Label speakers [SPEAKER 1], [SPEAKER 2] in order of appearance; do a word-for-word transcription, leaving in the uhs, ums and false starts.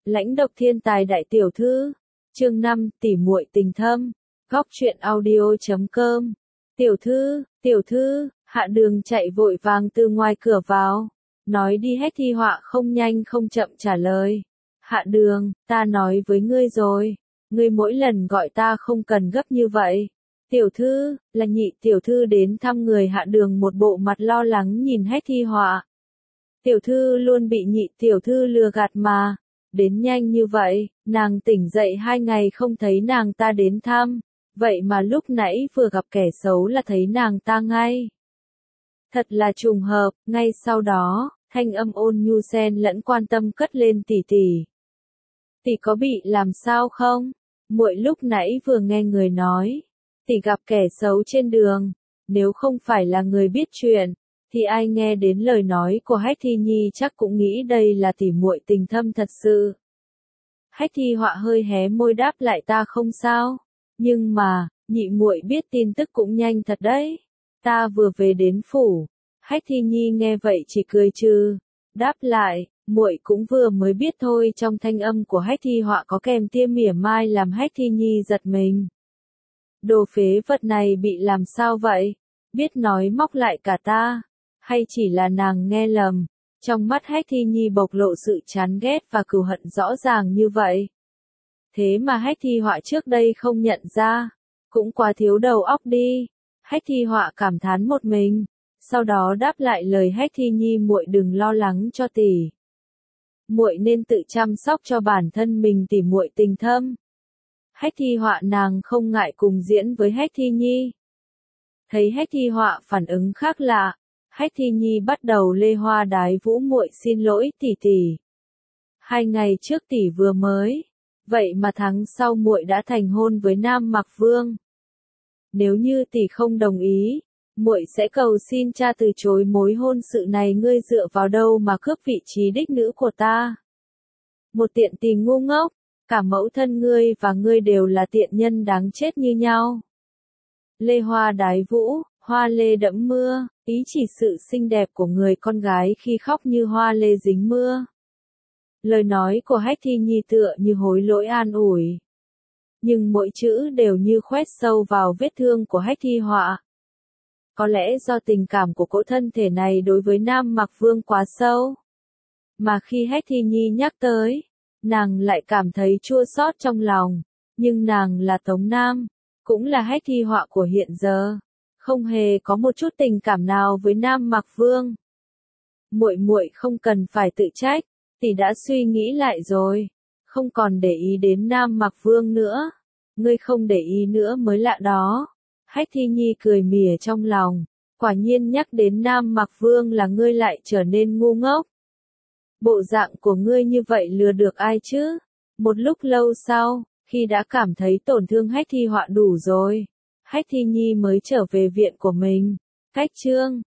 [SPEAKER 1] Lãnh độc thiên tài đại tiểu thư. Chương năm, tỉ muội tình thâm. Góc truyện audio chấm com. Tiểu thư, tiểu thư, Hạ Đường chạy vội vàng từ ngoài cửa vào. Nói đi hết thi họa không nhanh không chậm trả lời. Hạ Đường, ta nói với ngươi rồi. Ngươi mỗi lần gọi ta không cần gấp như vậy. Tiểu thư, là nhị tiểu thư đến thăm người. Hạ Đường một bộ mặt lo lắng nhìn hết thi họa. Tiểu thư luôn bị nhị tiểu thư lừa gạt mà. Đến nhanh như vậy, nàng tỉnh dậy hai ngày không thấy nàng ta đến thăm. Vậy mà lúc nãy vừa gặp kẻ xấu là thấy nàng ta ngay. Thật là trùng hợp, ngay sau đó, thanh âm ôn nhu xen lẫn quan tâm cất lên tỷ tỷ. Tỷ có bị làm sao không? Muội lúc nãy vừa nghe người nói, tỷ gặp kẻ xấu trên đường, nếu không phải là người biết chuyện, thì ai nghe đến lời nói của Hách Thi Nhi chắc cũng nghĩ đây là tỷ muội tình thâm thật sự. Hách Thi Họa hơi hé môi đáp lại ta không sao, nhưng mà, nhị muội biết tin tức cũng nhanh thật đấy. Ta vừa về đến phủ. Hách Thi Nhi nghe vậy chỉ cười trừ, đáp lại, muội cũng vừa mới biết thôi. Trong thanh âm của Hách Thi Họa có kèm tia mỉa mai làm Hách Thi Nhi giật mình. Đồ phế vật này bị làm sao vậy? Biết nói móc lại cả ta, hay chỉ là nàng nghe lầm? Trong mắt Hách Thi Nhi bộc lộ sự chán ghét và cừu hận rõ ràng như vậy. Thế mà Hách Thi Họa trước đây không nhận ra, cũng quá thiếu đầu óc đi. Hách Thi Họa cảm thán một mình, sau đó đáp lại lời Hách Thi Nhi, muội đừng lo lắng cho tỷ. Muội nên tự chăm sóc cho bản thân mình, tỷ muội tình thâm. Hách Thi Họa nàng không ngại cùng diễn với Hách Thi Nhi. Thấy Hách Thi Họa phản ứng khác lạ, Hách Thi Nhi bắt đầu lê hoa đái vũ, muội xin lỗi tỷ tỷ. Hai ngày trước tỷ vừa mới, vậy mà tháng sau muội đã thành hôn với Nam Mặc Vương. Nếu như tỷ không đồng ý, muội sẽ cầu xin cha từ chối mối hôn sự này. Ngươi dựa vào đâu mà cướp vị trí đích nữ của ta? Một tiện tỳ ngu ngốc, cả mẫu thân ngươi và ngươi đều là tiện nhân đáng chết như nhau. Lê hoa đái vũ, hoa lê đẫm mưa, ý chỉ sự xinh đẹp của người con gái khi khóc như hoa lê dính mưa. Lời nói của Hách Thi Nhi tựa như hối lỗi an ủi, nhưng mỗi chữ đều như khoét sâu vào vết thương của Hách Thi Họa. Có lẽ do tình cảm của cỗ thân thể này đối với Nam Mặc Vương quá sâu, mà khi Hách Thi Nhi nhắc tới, nàng lại cảm thấy chua xót trong lòng. Nhưng nàng là Tống Nam, cũng là Hách Thi Họa của hiện giờ, không hề có một chút tình cảm nào với Nam Mặc Vương. Muội muội không cần phải tự trách, tỷ đã suy nghĩ lại rồi, không còn để ý đến Nam Mặc Vương nữa. Ngươi không để ý nữa mới lạ đó. Hách Thi Nhi cười mỉa trong lòng, quả nhiên nhắc đến Nam Mặc Vương là ngươi lại trở nên ngu ngốc. Bộ dạng của ngươi như vậy lừa được ai chứ? Một lúc lâu sau, khi đã cảm thấy tổn thương Hách Thi Họa đủ rồi, Hách Thi Nhi mới trở về viện của mình. Cách chương